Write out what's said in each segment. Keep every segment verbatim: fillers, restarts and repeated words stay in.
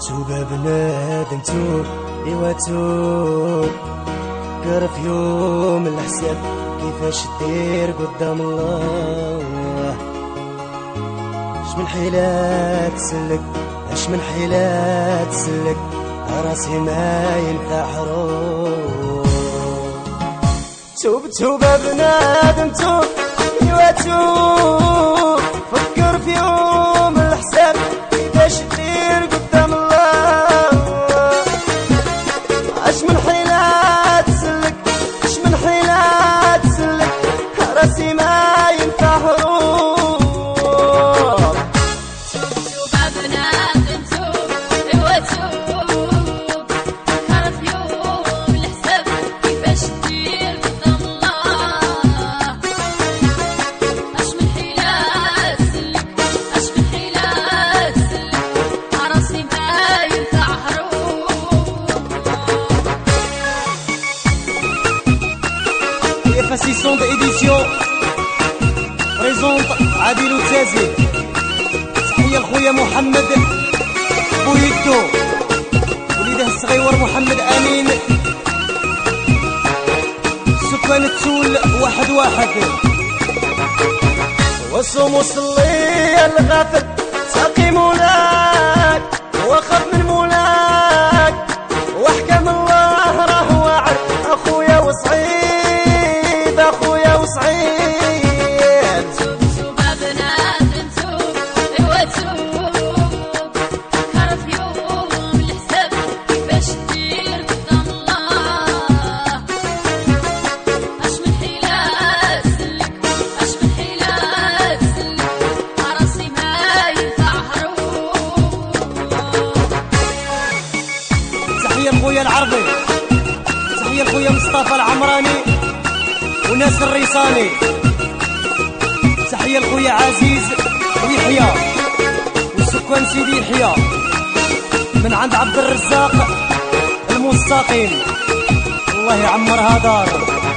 توبة بنادم توب ايوا توب قرب في يوم الحساب كيفاش دير قدام الله. اش من حيلة تسلك اش من حيلة تسلك راسي ما ينفع حروب. توب توبة بنادم توب ايوا توب فكر في يوم الحساب كيفاش دير قدام الله. اش من حيلة تسلك اش من حيلة تسلك راسي ما ينفع هروب. توب توبة بنادم توب ايوا توب فكر في يوم الحساب كيفاش دير قدام الله. اش من حيلة تسلك اش من حيلة تسلك راسي ما ينفع هروب. Fascisson d'édition présente عادل التازي. تحية لخويا محمد بويدو وليده الصغيور محمد امين سكان التول واحد واحد. وصوم وصلي الغافل ساقي مولاك وخاف من مولاك واحكم الله راه واعر اخويا وصعيب اخويا وصعيب. توب توبة بنادم توب ايوا توب فكر في يوم الحساب كيفاش دير قدام الله. اش من حيلة تسلك اش من حيلة تسلك راسي ما ينفع هروب. تحية لخويا العربي تحية لخويا مصطفى العمراني وناس الريصاني. تحية لخويا عزيز ويحيى وسكان سيدي يحيى من عند عبد الرزاق المستقيم. الله يعمرها دار.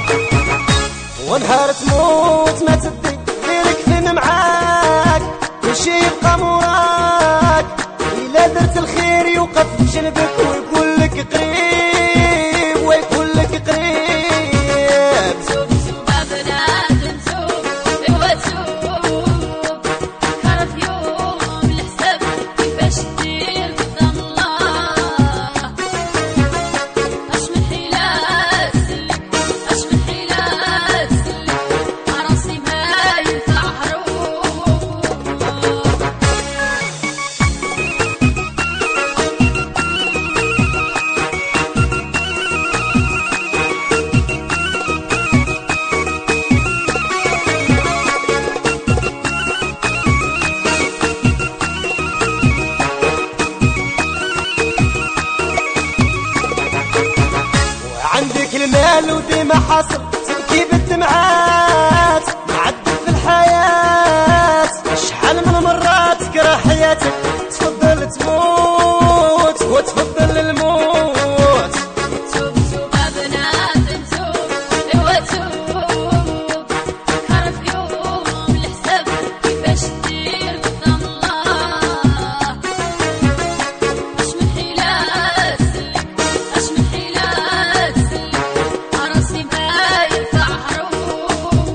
ونهار تموت ما تدي غيرك فين معاك كلشي يبقى موراك. إلا درت الخير يوقف بجنبك ويقول لك قريب ويقول لك قريب. توب توبة بنادم توب ايوا توب فكر في يوم الحساب كيفاش دير قدام الله. اش من حيلة تسلك اش من حيلة تسلك راسي ما ينفع هروب. عندك المال وديما حاصل تبكي بالدمعات معدل في الحياة. شحال من مرة تكره حياتك تفضل تموت وتفضل الموت. توب توبة بنادم توب ايوا توب فكر في يوم الحساب كيفاش دير قدام الله. اش من حيلة تسلك اش من حيلة تسلك راسي ما ينفع هروب.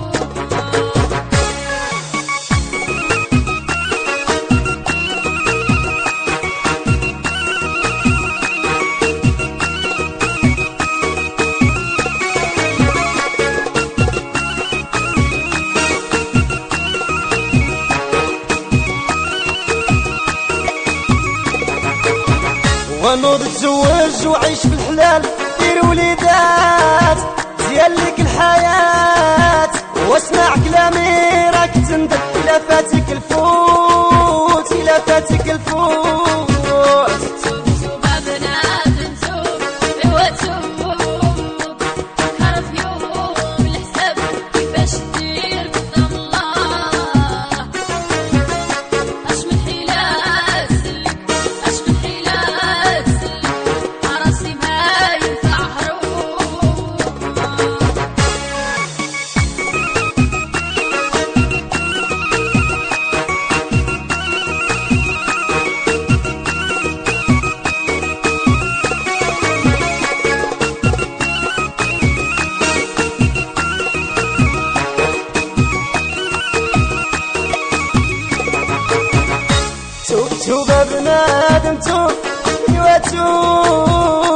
ونوض تزوج وعيش في الحلال دير وليدات زيان لك الحياة واسمع كلامي راك تندب إلا فاتك الفوت إلا فاتك الفوت. توب توبة بنادم توب ايوا توب فكر في يوم الحساب كيفاش دير قدام الله. اش من حيلة تسلك اش من حيلة تسلك راسي ما ينفع هروب. بنادم توب ايوا توب